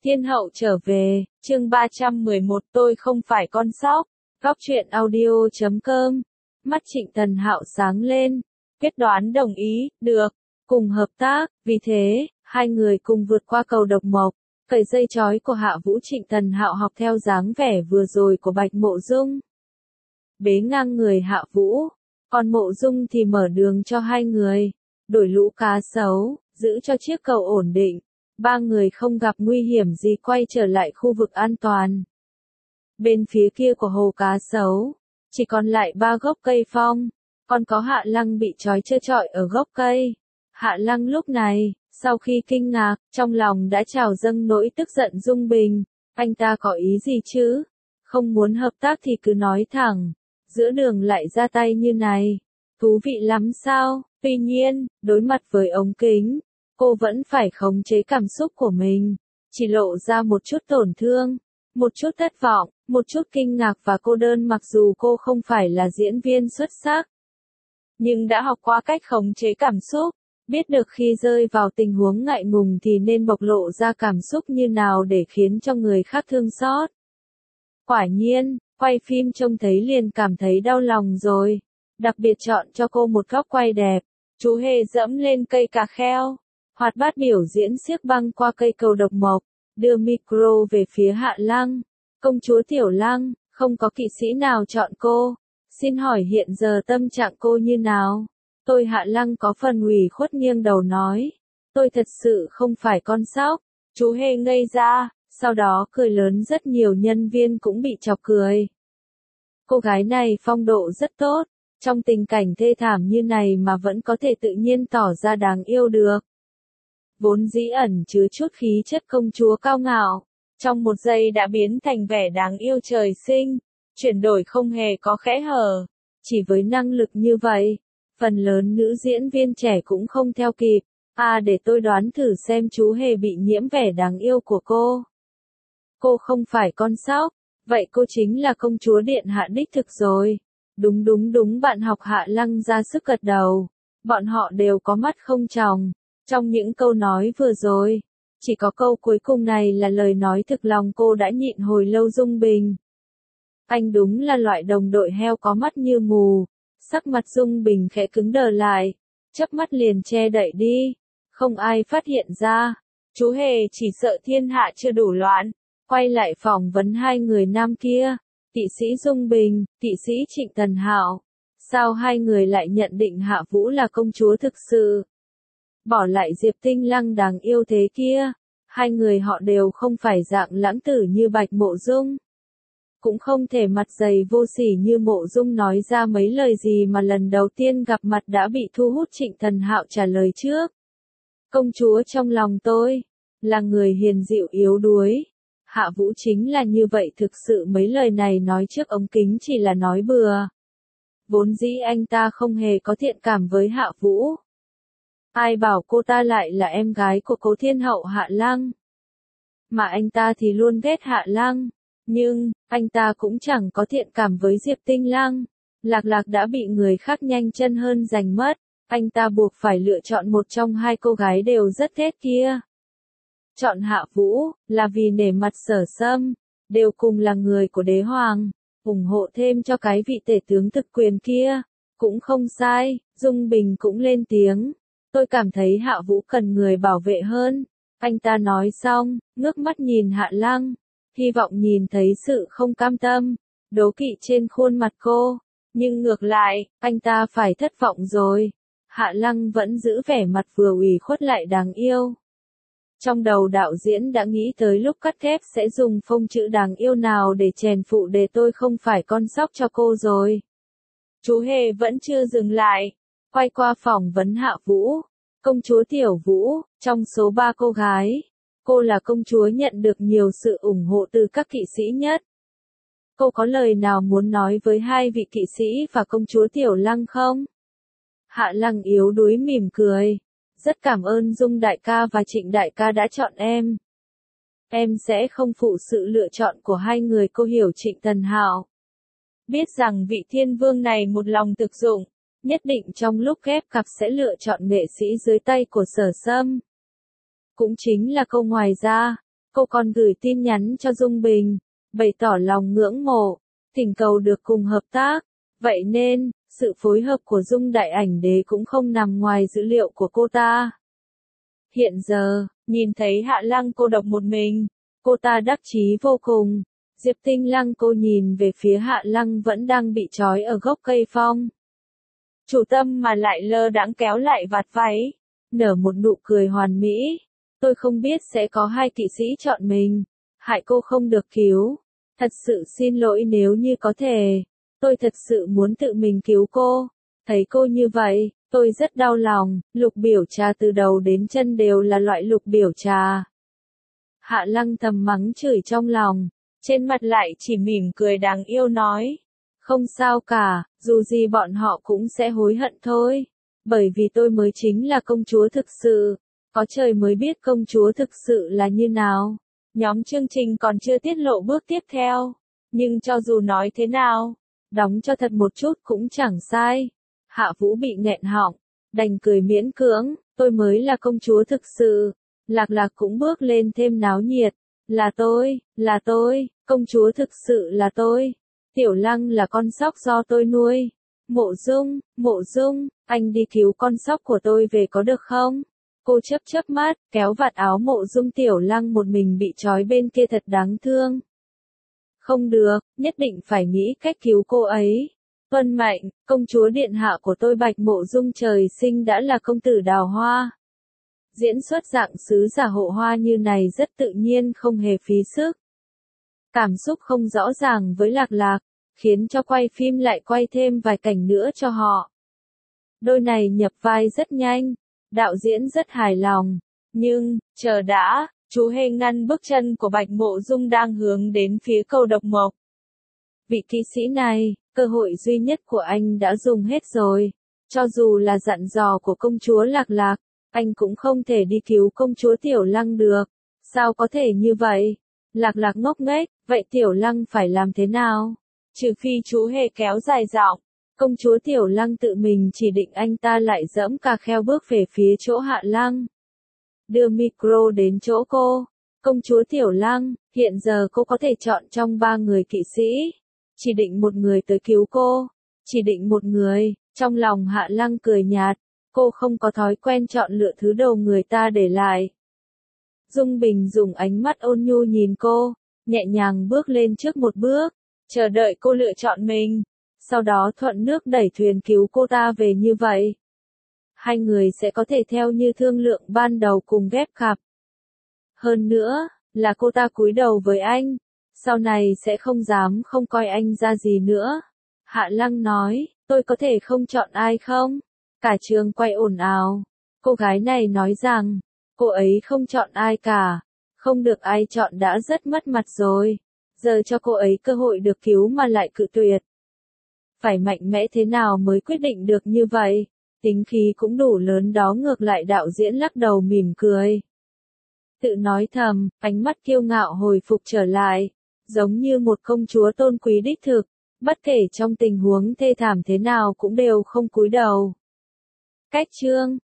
Thiên hậu trở về, chương 311 tôi không phải con sóc, góc truyện audio.com. Mắt Trịnh Tần Hạo sáng lên, quyết đoán đồng ý, được, cùng hợp tác, vì thế, hai người cùng vượt qua cầu độc mộc, cởi dây trói của Hạ Vũ. Trịnh Tần Hạo học theo dáng vẻ vừa rồi của Bạch Mộ Dung, bế ngang người Hạ Vũ, còn Mộ Dung thì mở đường cho hai người, đổi lũ cá sấu, giữ cho chiếc cầu ổn định. Ba người không gặp nguy hiểm gì quay trở lại khu vực an toàn. Bên phía kia của hồ cá sấu, chỉ còn lại 3 gốc cây phong, còn có Hạ Lăng bị trói trơ trọi ở gốc cây. Hạ Lăng lúc này, sau khi kinh ngạc, trong lòng đã trào dâng nỗi tức giận Dung Bình. Anh ta có ý gì chứ? Không muốn hợp tác thì cứ nói thẳng, giữa đường lại ra tay như này. Thú vị lắm sao? Tuy nhiên, đối mặt với ống kính, cô vẫn phải khống chế cảm xúc của mình, chỉ lộ ra một chút tổn thương, một chút thất vọng, một chút kinh ngạc và cô đơn. Mặc dù cô không phải là diễn viên xuất sắc, nhưng đã học qua cách khống chế cảm xúc, biết được khi rơi vào tình huống ngại ngùng thì nên bộc lộ ra cảm xúc như nào để khiến cho người khác thương xót. Quả nhiên, quay phim trông thấy liền cảm thấy đau lòng rồi, đặc biệt chọn cho cô một góc quay đẹp. Chú hề dẫm lên cây cà kheo, hoạt bát biểu diễn xiếc băng qua cây cầu độc mộc, đưa micro về phía Hạ Lăng. Công chúa Tiểu Lăng, không có kỵ sĩ nào chọn cô. Xin hỏi hiện giờ tâm trạng cô như nào? Tôi Hạ Lăng có phần ủy khuất nghiêng đầu nói. Tôi thật sự không phải con sóc. Chú hề ngây ra, sau đó cười lớn, rất nhiều nhân viên cũng bị chọc cười. Cô gái này phong độ rất tốt, trong tình cảnh thê thảm như này mà vẫn có thể tự nhiên tỏ ra đáng yêu được. Vốn dĩ ẩn chứa chút khí chất công chúa cao ngạo, trong một giây đã biến thành vẻ đáng yêu trời sinh, chuyển đổi không hề có kẽ hở. Chỉ với năng lực như vậy, phần lớn nữ diễn viên trẻ cũng không theo kịp. Để tôi đoán thử xem chú hề bị nhiễm vẻ đáng yêu của cô. Cô không phải con sóc, vậy cô chính là công chúa điện hạ đích thực rồi. Đúng, bạn học Hạ Lăng ra sức gật đầu. Bọn họ đều có mắt không tròng. Trong những câu nói vừa rồi, chỉ có câu cuối cùng này là lời nói thực lòng cô đã nhịn hồi lâu. Dung Bình, anh đúng là loại đồng đội heo có mắt như mù. Sắc mặt Dung Bình khẽ cứng đờ lại, chớp mắt liền che đậy đi, không ai phát hiện ra. Chú hề chỉ sợ thiên hạ chưa đủ loạn, quay lại phỏng vấn hai người nam kia, kỵ sĩ Dung Bình, kỵ sĩ Trịnh Tần Hạo. Sao hai người lại nhận định Hạ Vũ là công chúa thực sự? Bỏ lại Diệp Tinh Lăng đáng yêu thế kia, hai người họ đều không phải dạng lãng tử như Bạch Mộ Dung, cũng không thể mặt dày vô sỉ như Mộ Dung nói ra mấy lời gì mà lần đầu tiên gặp mặt đã bị thu hút. Trịnh Tần Hạo trả lời trước. Công chúa trong lòng tôi, là người hiền dịu yếu đuối. Hạ Vũ chính là như vậy thực sự. Mấy lời này nói trước ống kính chỉ là nói bừa. Vốn dĩ anh ta không hề có thiện cảm với Hạ Vũ. Ai bảo cô ta lại là em gái của cố thiên hậu Hạ Lăng. Mà anh ta thì luôn ghét Hạ Lăng. Nhưng, anh ta cũng chẳng có thiện cảm với Diệp Tinh Lăng. Lạc Lạc đã bị người khác nhanh chân hơn giành mất. Anh ta buộc phải lựa chọn một trong hai cô gái đều rất ghét kia. Chọn Hạ Vũ, là vì nể mặt Sở Sâm, đều cùng là người của đế hoàng, ủng hộ thêm cho cái vị tể tướng thực quyền kia. Cũng không sai. Dung Bình cũng lên tiếng. Tôi cảm thấy Hạ Vũ cần người bảo vệ hơn. Anh ta nói xong, ngước mắt nhìn Hạ Lăng, hy vọng nhìn thấy sự không cam tâm, đố kỵ trên khuôn mặt cô. Nhưng ngược lại, anh ta phải thất vọng rồi. Hạ Lăng vẫn giữ vẻ mặt vừa ủy khuất lại đáng yêu. Trong đầu đạo diễn đã nghĩ tới lúc cắt ghép sẽ dùng phông chữ đáng yêu nào để chèn phụ đề tôi không phải con sóc cho cô rồi. Chú hề vẫn chưa dừng lại, quay qua phỏng vấn Hạ Vũ. Công chúa Tiểu Vũ, trong số 3 cô gái, cô là công chúa nhận được nhiều sự ủng hộ từ các kỵ sĩ nhất. Cô có lời nào muốn nói với hai vị kỵ sĩ và công chúa Tiểu Lăng không? Hạ Lăng yếu đuối mỉm cười. Rất cảm ơn Dung đại ca và Trịnh đại ca đã chọn em. Em sẽ không phụ sự lựa chọn của hai người. Cô hiểu Trịnh Tần Hạo. Biết rằng vị thiên vương này một lòng thực dụng, nhất định trong lúc ghép cặp sẽ lựa chọn nghệ sĩ dưới tay của Sở Sâm. Cũng chính là câu ngoài ra, Cô còn gửi tin nhắn cho Dung Bình, bày tỏ lòng ngưỡng mộ, thỉnh cầu được cùng hợp tác. Vậy nên, sự phối hợp của Dung Đại Ảnh Đế cũng không nằm ngoài dữ liệu của cô ta. Hiện giờ, nhìn thấy Hạ Lăng cô độc một mình, cô ta đắc chí vô cùng. Diệp Tinh Lăng cô nhìn về phía Hạ Lăng vẫn đang bị trói ở gốc cây phong. Chủ tâm mà lại lơ đãng kéo lại vạt váy, nở một nụ cười hoàn mỹ. Tôi không biết sẽ có hai kỵ sĩ chọn mình, hại cô không được cứu. Thật sự xin lỗi nếu như có thể, tôi thật sự muốn tự mình cứu cô. Thấy cô như vậy, tôi rất đau lòng, Lục Biểu Trà từ đầu đến chân đều là loại Lục Biểu Trà. Hạ Lăng thầm mắng chửi trong lòng, trên mặt lại chỉ mỉm cười đáng yêu nói. Không sao cả, dù gì bọn họ cũng sẽ hối hận thôi. Bởi vì tôi mới chính là công chúa thực sự. Có trời mới biết công chúa thực sự là như nào. Nhóm chương trình còn chưa tiết lộ bước tiếp theo. Nhưng cho dù nói thế nào, đóng cho thật một chút cũng chẳng sai. Hạ Vũ bị nghẹn họng, đành cười miễn cưỡng, tôi mới là công chúa thực sự. Lạc Lạc cũng bước lên thêm náo nhiệt. Là tôi, công chúa thực sự là tôi. Tiểu Lăng là con sóc do tôi nuôi. Mộ Dung, anh đi cứu con sóc của tôi về có được không? Cô chớp mắt, kéo vạt áo Mộ Dung. Tiểu Lăng một mình bị trói bên kia thật đáng thương. Không được, nhất định phải nghĩ cách cứu cô ấy. Tuân mệnh, công chúa điện hạ của tôi Bạch Mộ Dung trời sinh đã là công tử đào hoa. Diễn xuất dạng sứ giả hộ hoa như này rất tự nhiên không hề phí sức. Cảm xúc không rõ ràng với Lạc Lạc, khiến cho quay phim lại quay thêm vài cảnh nữa cho họ. Đôi này nhập vai rất nhanh, đạo diễn rất hài lòng, nhưng, chờ đã, chú Hề ngăn bước chân của Bạch Mộ Dung đang hướng đến phía cầu độc mộc. Vị kỵ sĩ này, cơ hội duy nhất của anh đã dùng hết rồi, cho dù là dặn dò của công chúa Lạc Lạc, anh cũng không thể đi cứu công chúa Tiểu Lăng được, sao có thể như vậy? Lạc Lạc ngốc nghếch, vậy Tiểu Lăng phải làm thế nào? Trừ phi chú Hề kéo dài giọng, công chúa Tiểu Lăng tự mình chỉ định anh ta lại dẫm cà kheo bước về phía chỗ Hạ Lăng. Đưa micro đến chỗ cô. Công chúa Tiểu Lăng, hiện giờ cô có thể chọn trong 3 người kỵ sĩ. Chỉ định một người tới cứu cô. Chỉ định một người, trong lòng Hạ Lăng cười nhạt. Cô không có thói quen chọn lựa thứ đầu người ta để lại. Dung Bình dùng ánh mắt ôn nhu nhìn cô, nhẹ nhàng bước lên trước một bước, chờ đợi cô lựa chọn mình, sau đó thuận nước đẩy thuyền cứu cô ta về như vậy. Hai người sẽ có thể theo như thương lượng ban đầu cùng ghép cặp. Hơn nữa, là cô ta cúi đầu với anh, sau này sẽ không dám không coi anh ra gì nữa. Hạ Lăng nói, tôi có thể không chọn ai không? Cả trường quay ồn ào. Cô gái này nói rằng, cô ấy không chọn ai cả, không được ai chọn đã rất mất mặt rồi, giờ cho cô ấy cơ hội được cứu mà lại cự tuyệt. Phải mạnh mẽ thế nào mới quyết định được như vậy, tính khí cũng đủ lớn đó. Ngược lại đạo diễn lắc đầu mỉm cười. Tự nói thầm, ánh mắt kiêu ngạo hồi phục trở lại, giống như một công chúa tôn quý đích thực, bất kể trong tình huống thê thảm thế nào cũng đều không cúi đầu. Cách chương